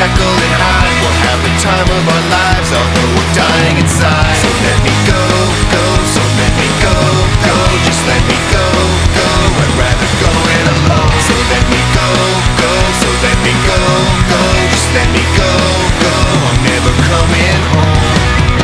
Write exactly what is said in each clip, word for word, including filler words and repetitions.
Jekyll and Hyde. We'll have the time of our lives, although we're dying inside. So let me go, go, so let me go, go. Just let me go, go. I'd rather go it alone. So let me go, go, so let me go, go. Just let me go, go. I'm never coming home.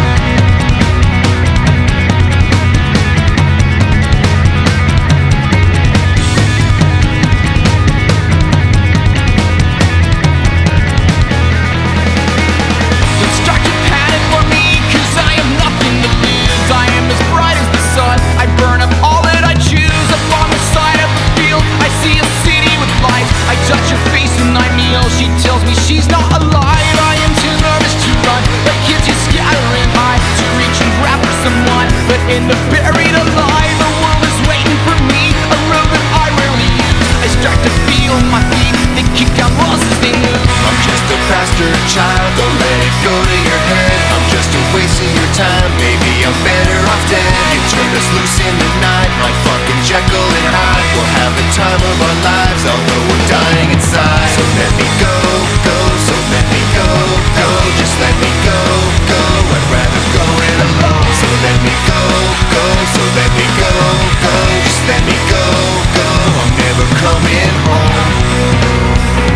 She tells me she's not alive. I am too nervous to run, like kids just scattering high to reach and grab for someone. But in the buried alive, the world is waiting for me, a road that I rarely use. I start to feel my feet, they kick down walls as they move. I'm just a bastard child, don't let it go to your head. I'm just a waste of your time, maybe I'm better off dead. You turned us loose in the night, like fucking Jekyll and Hyde. We'll have the time of our lives, although we're dying inside. So let me go, go, so let me go, go. Just let me go, go. I'd rather go it alone. So let me go, go, so let me go, go. Just let me go, go. I'm never coming home.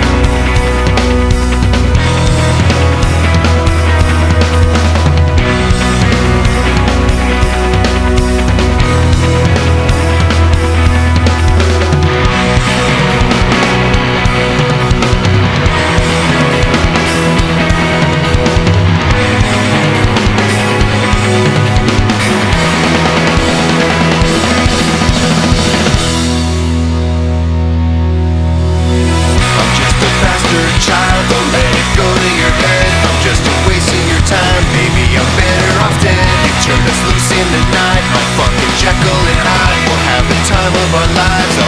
Child, don't let it go to your head. I'm just a waste of your time, maybe I'm better off dead. You turned us loose in the night, like fucking Jekyll and Hyde. We'll have the time of our lives,